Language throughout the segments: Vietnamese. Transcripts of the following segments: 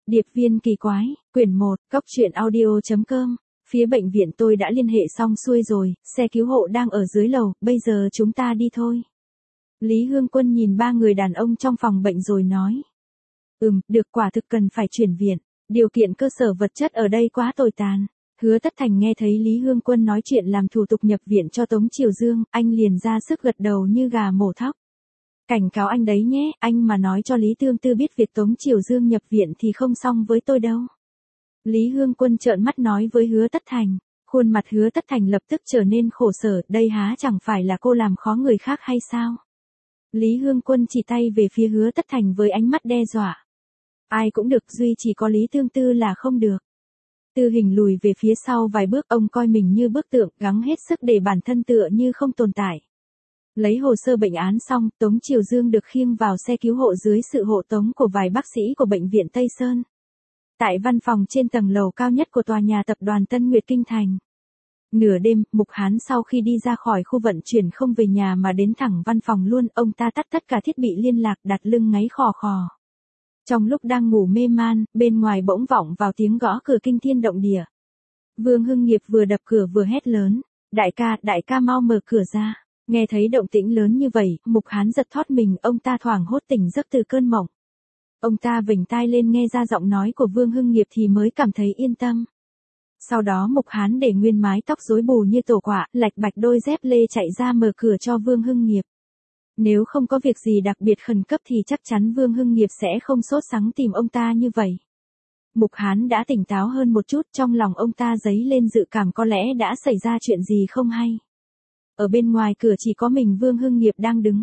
Điệp viên kỳ quái, quyển 1, cóc truyện audio.com. Phía bệnh viện tôi đã liên hệ xong xuôi rồi, xe cứu hộ đang ở dưới lầu, bây giờ chúng ta đi thôi. Lý Hương Quân nhìn ba người đàn ông trong phòng bệnh rồi nói. Được, quả thực cần phải chuyển viện. Điều kiện cơ sở vật chất ở đây quá tồi tàn. Hứa Tất Thành nghe thấy Lý Hương Quân nói chuyện làm thủ tục nhập viện cho Tống Triều Dương, anh liền ra sức gật đầu như gà mổ thóc. Cảnh cáo anh đấy nhé, anh mà nói cho Lý Tương Tư biết việc Tống Triều Dương nhập viện thì không xong với tôi đâu. Lý Hương Quân trợn mắt nói với Hứa Tất Thành. Khuôn mặt Hứa Tất Thành lập tức trở nên khổ sở, đây há chẳng phải là cô làm khó người khác hay sao? Lý Hương Quân chỉ tay về phía Hứa Tất Thành với ánh mắt đe dọa. Ai cũng được, duy chỉ có Lý Tương Tư là không được. Tư Hình lùi về phía sau vài bước, ông coi mình như bức tượng, gắng hết sức để bản thân tựa như không tồn tại. Lấy hồ sơ bệnh án xong, Tống Triều Dương được khiêng vào xe cứu hộ dưới sự hộ tống của vài bác sĩ của bệnh viện Tây Sơn. Tại văn phòng trên tầng lầu cao nhất của tòa nhà tập đoàn Tân Nguyệt Kinh Thành. Nửa đêm, Mục Hán sau khi đi ra khỏi khu vận chuyển không về nhà mà đến thẳng văn phòng luôn, ông ta tắt tất cả thiết bị liên lạc, đặt lưng ngáy khò khò. Trong lúc đang ngủ mê man, bên ngoài bỗng vọng vào tiếng gõ cửa kinh thiên động địa. Vương Hưng Nghiệp vừa đập cửa vừa hét lớn. Đại ca mau mở cửa ra. Nghe thấy động tĩnh lớn như vậy, Mục Hán giật thót mình, ông ta thoảng hốt tỉnh giấc từ cơn mộng. Ông ta vểnh tai lên nghe ra giọng nói của Vương Hưng Nghiệp thì mới cảm thấy yên tâm. Sau đó Mục Hán để nguyên mái tóc rối bù như tổ quạ, lạch bạch đôi dép lê chạy ra mở cửa cho Vương Hưng Nghiệp. Nếu không có việc gì đặc biệt khẩn cấp thì chắc chắn Vương Hưng Nghiệp sẽ không sốt sắng tìm ông ta như vậy. Mục Hán đã tỉnh táo hơn một chút, trong lòng ông ta dấy lên dự cảm có lẽ đã xảy ra chuyện gì không hay. Ở bên ngoài cửa chỉ có mình Vương Hưng Nghiệp đang đứng.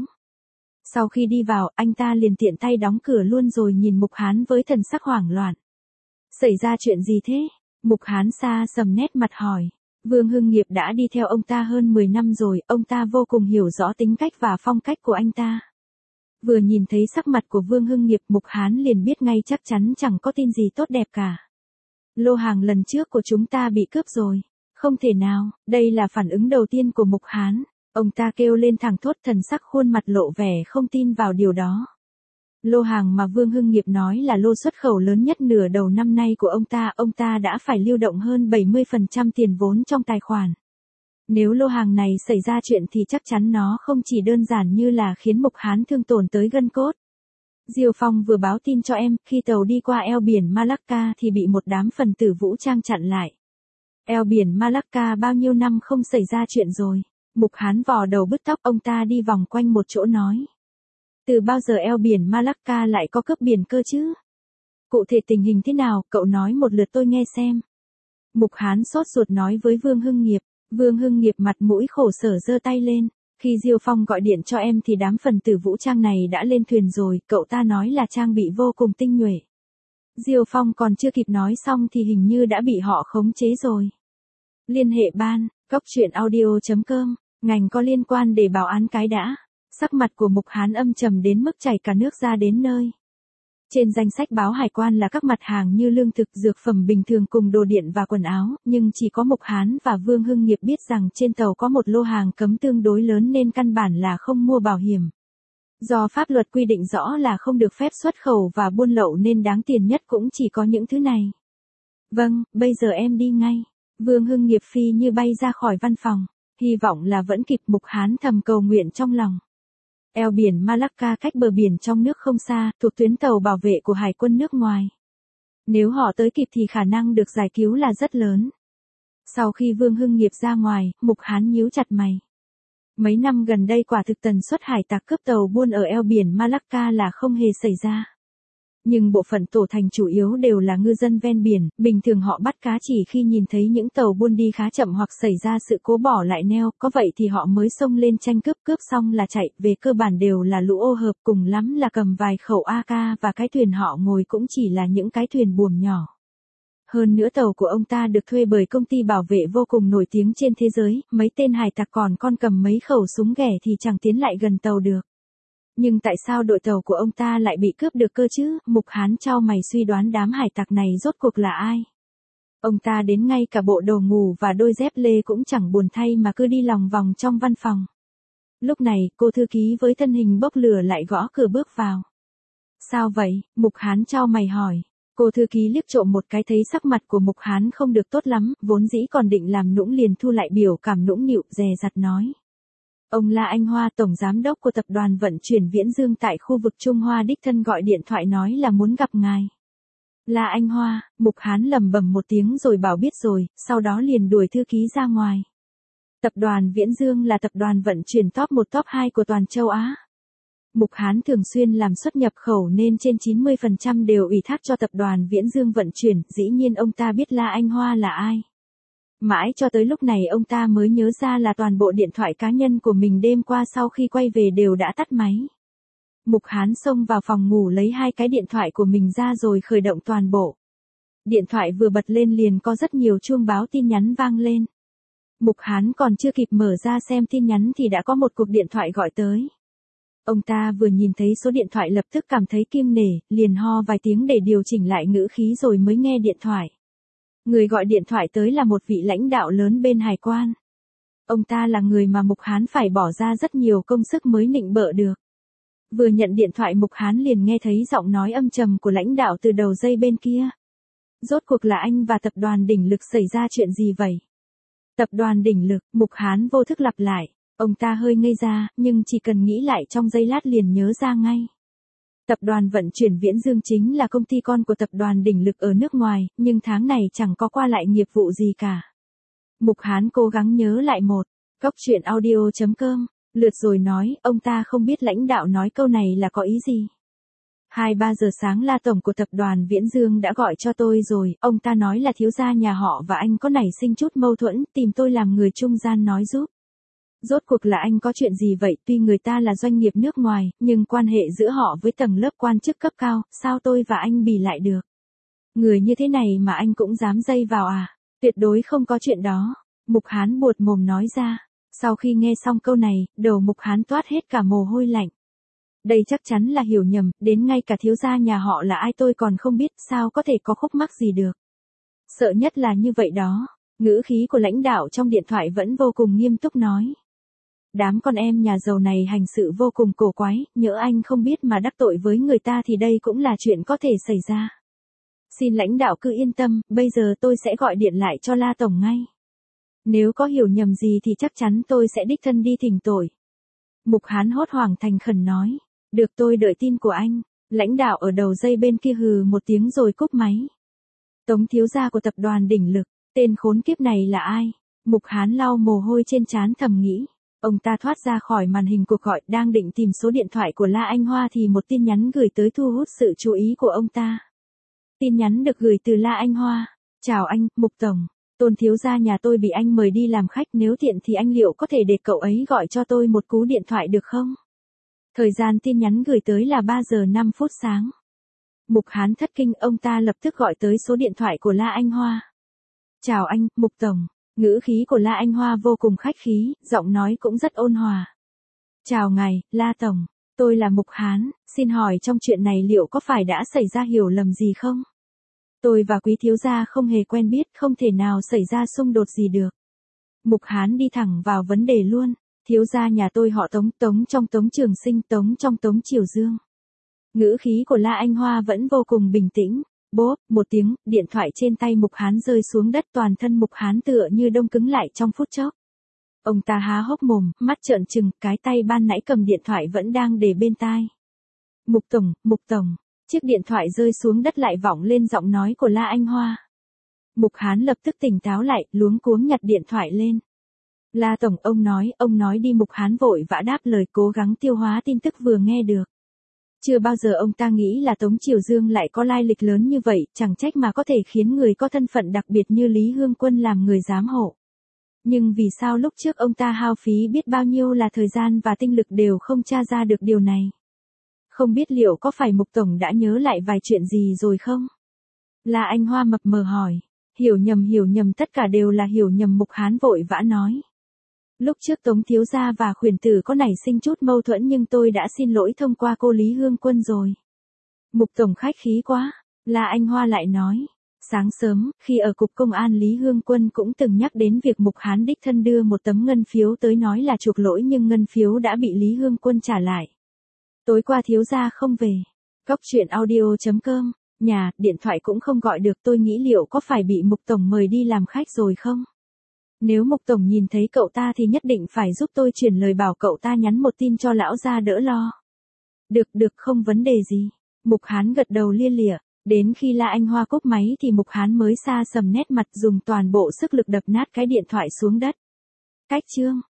Sau khi đi vào, anh ta liền tiện tay đóng cửa luôn rồi nhìn Mục Hán với thần sắc hoảng loạn. Xảy ra chuyện gì thế? Mục Hán xa sầm nét mặt hỏi. Vương Hưng Nghiệp đã đi theo ông ta hơn 10 năm rồi, ông ta vô cùng hiểu rõ tính cách và phong cách của anh ta. Vừa nhìn thấy sắc mặt của Vương Hưng Nghiệp, Mục Hán liền biết ngay chắc chắn chẳng có tin gì tốt đẹp cả. Lô hàng lần trước của chúng ta bị cướp rồi. Không thể nào, đây là phản ứng đầu tiên của Mục Hán. Ông ta kêu lên thẳng thốt, thần sắc khuôn mặt lộ vẻ không tin vào điều đó. Lô hàng mà Vương Hưng Nghiệp nói là lô xuất khẩu lớn nhất nửa đầu năm nay của ông ta đã phải lưu động hơn 70% tiền vốn trong tài khoản. Nếu lô hàng này xảy ra chuyện thì chắc chắn nó không chỉ đơn giản như là khiến Mục Hán thương tổn tới gân cốt. Diêu Phong vừa báo tin cho em, khi tàu đi qua eo biển Malacca thì bị một đám phần tử vũ trang chặn lại. Eo biển Malacca bao nhiêu năm không xảy ra chuyện rồi. Mục Hán vò đầu bứt tóc, ông ta đi vòng quanh một chỗ nói. Từ bao giờ eo biển Malacca lại có cướp biển cơ chứ? Cụ thể tình hình thế nào, cậu nói một lượt tôi nghe xem. Mục Hán sốt ruột nói với Vương Hưng Nghiệp. Vương Hưng Nghiệp mặt mũi khổ sở giơ tay lên. Khi Diêu Phong gọi điện cho em thì đám phần tử vũ trang này đã lên thuyền rồi, cậu ta nói là trang bị vô cùng tinh nhuệ. Diêu Phong còn chưa kịp nói xong thì hình như đã bị họ khống chế rồi. Liên hệ ban, cóc truyện audio.com, ngành có liên quan để báo án cái đã. Sắc mặt của Mục Hán âm trầm đến mức chảy cả nước ra đến nơi. Trên danh sách báo hải quan là các mặt hàng như lương thực, dược phẩm bình thường cùng đồ điện và quần áo, nhưng chỉ có Mục Hán và Vương Hưng Nghiệp biết rằng trên tàu có một lô hàng cấm tương đối lớn nên căn bản là không mua bảo hiểm. Do pháp luật quy định rõ là không được phép xuất khẩu và buôn lậu nên đáng tiền nhất cũng chỉ có những thứ này. Vâng, bây giờ em đi ngay. Vương Hưng Nghiệp phi như bay ra khỏi văn phòng. Hy vọng là vẫn kịp, Mục Hán thầm cầu nguyện trong lòng. Eo biển Malacca cách bờ biển trong nước không xa, thuộc tuyến tàu bảo vệ của Hải quân nước ngoài. Nếu họ tới kịp thì khả năng được giải cứu là rất lớn. Sau khi Vương Hưng Nghiệp ra ngoài, Mục Hán nhíu chặt mày. Mấy năm gần đây quả thực tần suất hải tặc cướp tàu buôn ở eo biển Malacca là không hề xảy ra. Nhưng bộ phận tổ thành chủ yếu đều là ngư dân ven biển, bình thường họ bắt cá chỉ khi nhìn thấy những tàu buôn đi khá chậm hoặc xảy ra sự cố bỏ lại neo, có vậy thì họ mới xông lên tranh cướp xong là chạy, về cơ bản đều là lũ ô hợp, cùng lắm là cầm vài khẩu AK và cái thuyền họ ngồi cũng chỉ là những cái thuyền buồm nhỏ. Hơn nữa tàu của ông ta được thuê bởi công ty bảo vệ vô cùng nổi tiếng trên thế giới, mấy tên hải tặc còn cầm mấy khẩu súng ghẻ thì chẳng tiến lại gần tàu được. Nhưng tại sao đội tàu của ông ta lại bị cướp được cơ chứ? Mục Hán chau mày suy đoán đám hải tặc này rốt cuộc là ai? Ông ta đến ngay cả bộ đồ ngủ và đôi dép lê cũng chẳng buồn thay mà cứ đi lòng vòng trong văn phòng. Lúc này, cô thư ký với thân hình bốc lửa lại gõ cửa bước vào. Sao vậy? Mục Hán chau mày hỏi. Cô thư ký liếc trộm một cái thấy sắc mặt của Mục Hán không được tốt lắm, vốn dĩ còn định làm nũng liền thu lại biểu cảm nũng nịu, dè dặt nói. Ông La Anh Hoa, tổng giám đốc của tập đoàn vận chuyển Viễn Dương tại khu vực Trung Hoa đích thân gọi điện thoại nói là muốn gặp ngài. La Anh Hoa, Mục Hán lẩm bẩm một tiếng rồi bảo biết rồi, sau đó liền đuổi thư ký ra ngoài. Tập đoàn Viễn Dương là tập đoàn vận chuyển top 1 top 2 của toàn châu Á. Mục Hán thường xuyên làm xuất nhập khẩu nên trên 90% đều ủy thác cho tập đoàn Viễn Dương vận chuyển, dĩ nhiên ông ta biết La Anh Hoa là ai. Mãi cho tới lúc này ông ta mới nhớ ra là toàn bộ điện thoại cá nhân của mình đêm qua sau khi quay về đều đã tắt máy. Mục Hán xông vào phòng ngủ lấy 2 cái điện thoại của mình ra rồi khởi động toàn bộ. Điện thoại vừa bật lên liền có rất nhiều chuông báo tin nhắn vang lên. Mục Hán còn chưa kịp mở ra xem tin nhắn thì đã có một cuộc điện thoại gọi tới. Ông ta vừa nhìn thấy số điện thoại lập tức cảm thấy kiêng nể, liền ho vài tiếng để điều chỉnh lại ngữ khí rồi mới nghe điện thoại. Người gọi điện thoại tới là một vị lãnh đạo lớn bên hải quan. Ông ta là người mà Mục Hán phải bỏ ra rất nhiều công sức mới nịnh bợ được. Vừa nhận điện thoại Mục Hán liền nghe thấy giọng nói âm trầm của lãnh đạo từ đầu dây bên kia. Rốt cuộc là anh và tập đoàn Đỉnh Lực xảy ra chuyện gì vậy? Tập đoàn Đỉnh Lực, Mục Hán vô thức lặp lại. Ông ta hơi ngây ra, nhưng chỉ cần nghĩ lại trong giây lát liền nhớ ra ngay. Tập đoàn vận chuyển Viễn Dương chính là công ty con của tập đoàn Đỉnh Lực ở nước ngoài, nhưng tháng này chẳng có qua lại nghiệp vụ gì cả. Mục Hán cố gắng nhớ lại một. Cóc truyện audio.com, lượt rồi nói, ông ta không biết lãnh đạo nói câu này là có ý gì. 2-3 giờ sáng La tổng của tập đoàn Viễn Dương đã gọi cho tôi rồi, ông ta nói là thiếu gia nhà họ và anh có nảy sinh chút mâu thuẫn, tìm tôi làm người trung gian nói giúp. Rốt cuộc là anh có chuyện gì vậy, tuy người ta là doanh nghiệp nước ngoài, nhưng quan hệ giữa họ với tầng lớp quan chức cấp cao, sao tôi và anh bì lại được? Người như thế này mà anh cũng dám dây vào à? Tuyệt đối không có chuyện đó. Mục Hán buột mồm nói ra. Sau khi nghe xong câu này, đầu Mục Hán toát hết cả mồ hôi lạnh. Đây chắc chắn là hiểu nhầm, đến ngay cả thiếu gia nhà họ là ai tôi còn không biết, sao có thể có khúc mắc gì được. Sợ nhất là như vậy đó. Ngữ khí của lãnh đạo trong điện thoại vẫn vô cùng nghiêm túc nói. Đám con em nhà giàu này hành sự vô cùng cổ quái, nhỡ anh không biết mà đắc tội với người ta thì đây cũng là chuyện có thể xảy ra. Xin lãnh đạo cứ yên tâm, bây giờ tôi sẽ gọi điện lại cho La tổng ngay. Nếu có hiểu nhầm gì thì chắc chắn tôi sẽ đích thân đi thỉnh tội. Mục Hán hốt hoảng thành khẩn nói. Được, tôi đợi tin của anh. Lãnh đạo ở đầu dây bên kia hừ một tiếng rồi cúp máy. Tống thiếu gia của tập đoàn Đỉnh Lực, tên khốn kiếp này là ai? Mục Hán lau mồ hôi trên trán thầm nghĩ. Ông ta thoát ra khỏi màn hình cuộc gọi, đang định tìm số điện thoại của La Anh Hoa thì một tin nhắn gửi tới thu hút sự chú ý của ông ta. Tin nhắn được gửi từ La Anh Hoa. Chào anh, Mục tổng. Tôn thiếu gia nhà tôi bị anh mời đi làm khách, nếu tiện thì anh liệu có thể để cậu ấy gọi cho tôi một cú điện thoại được không? Thời gian tin nhắn gửi tới là 3 giờ 5 phút sáng. Mục Hán thất kinh, ông ta lập tức gọi tới số điện thoại của La Anh Hoa. Chào anh, Mục tổng. Ngữ khí của La Anh Hoa vô cùng khách khí, giọng nói cũng rất ôn hòa. Chào ngài, La tổng. Tôi là Mục Hán, xin hỏi trong chuyện này liệu có phải đã xảy ra hiểu lầm gì không? Tôi và quý thiếu gia không hề quen biết, không thể nào xảy ra xung đột gì được. Mục Hán đi thẳng vào vấn đề luôn. Thiếu gia nhà tôi họ Tống, Tống trong Tống Trường Sinh, Tống trong Tống Triều Dương. Ngữ khí của La Anh Hoa vẫn vô cùng bình tĩnh. Bốp, một tiếng, điện thoại trên tay Mục Hán rơi xuống đất, toàn thân Mục Hán tựa như đông cứng lại trong phút chốc. Ông ta há hốc mồm, mắt trợn trừng, cái tay ban nãy cầm điện thoại vẫn đang để bên tai. Mục tổng. Chiếc điện thoại rơi xuống đất lại vọng lên giọng nói của La Anh Hoa. Mục Hán lập tức tỉnh táo lại, luống cuống nhặt điện thoại lên. La tổng, ông nói đi. Mục Hán vội vã đáp lời, cố gắng tiêu hóa tin tức vừa nghe được. Chưa bao giờ ông ta nghĩ là Tống Triều Dương lại có lai lịch lớn như vậy, chẳng trách mà có thể khiến người có thân phận đặc biệt như Lý Hương Quân làm người giám hộ. Nhưng vì sao lúc trước ông ta hao phí biết bao nhiêu là thời gian và tinh lực đều không tra ra được điều này? Không biết liệu có phải Mục tổng đã nhớ lại vài chuyện gì rồi không? La Anh Hoa mập mờ hỏi. Hiểu nhầm, tất cả đều là hiểu nhầm. Mục Hán vội vã nói. Lúc trước Tống thiếu gia và khuyển tử có nảy sinh chút mâu thuẫn nhưng tôi đã xin lỗi thông qua cô Lý Hương Quân rồi. Mục tổng khách khí quá. La Anh Hoa lại nói. Sáng sớm, khi ở cục công an Lý Hương Quân cũng từng nhắc đến việc Mục Hán đích thân đưa một tấm ngân phiếu tới nói là chuộc lỗi nhưng ngân phiếu đã bị Lý Hương Quân trả lại. Tối qua thiếu gia không về. Cóc truyện audio.com Nhà, điện thoại cũng không gọi được, tôi nghĩ liệu có phải bị Mục Tổng mời đi làm khách rồi không? Nếu Mục Tổng nhìn thấy cậu ta thì nhất định phải giúp tôi chuyển lời bảo cậu ta nhắn một tin cho lão gia đỡ lo. Được, không vấn đề gì. Mục Hán gật đầu lia lịa. Đến khi La Anh Hoa cúp máy thì Mục Hán mới xa sầm nét mặt, dùng toàn bộ sức lực đập nát cái điện thoại xuống đất. Cách chương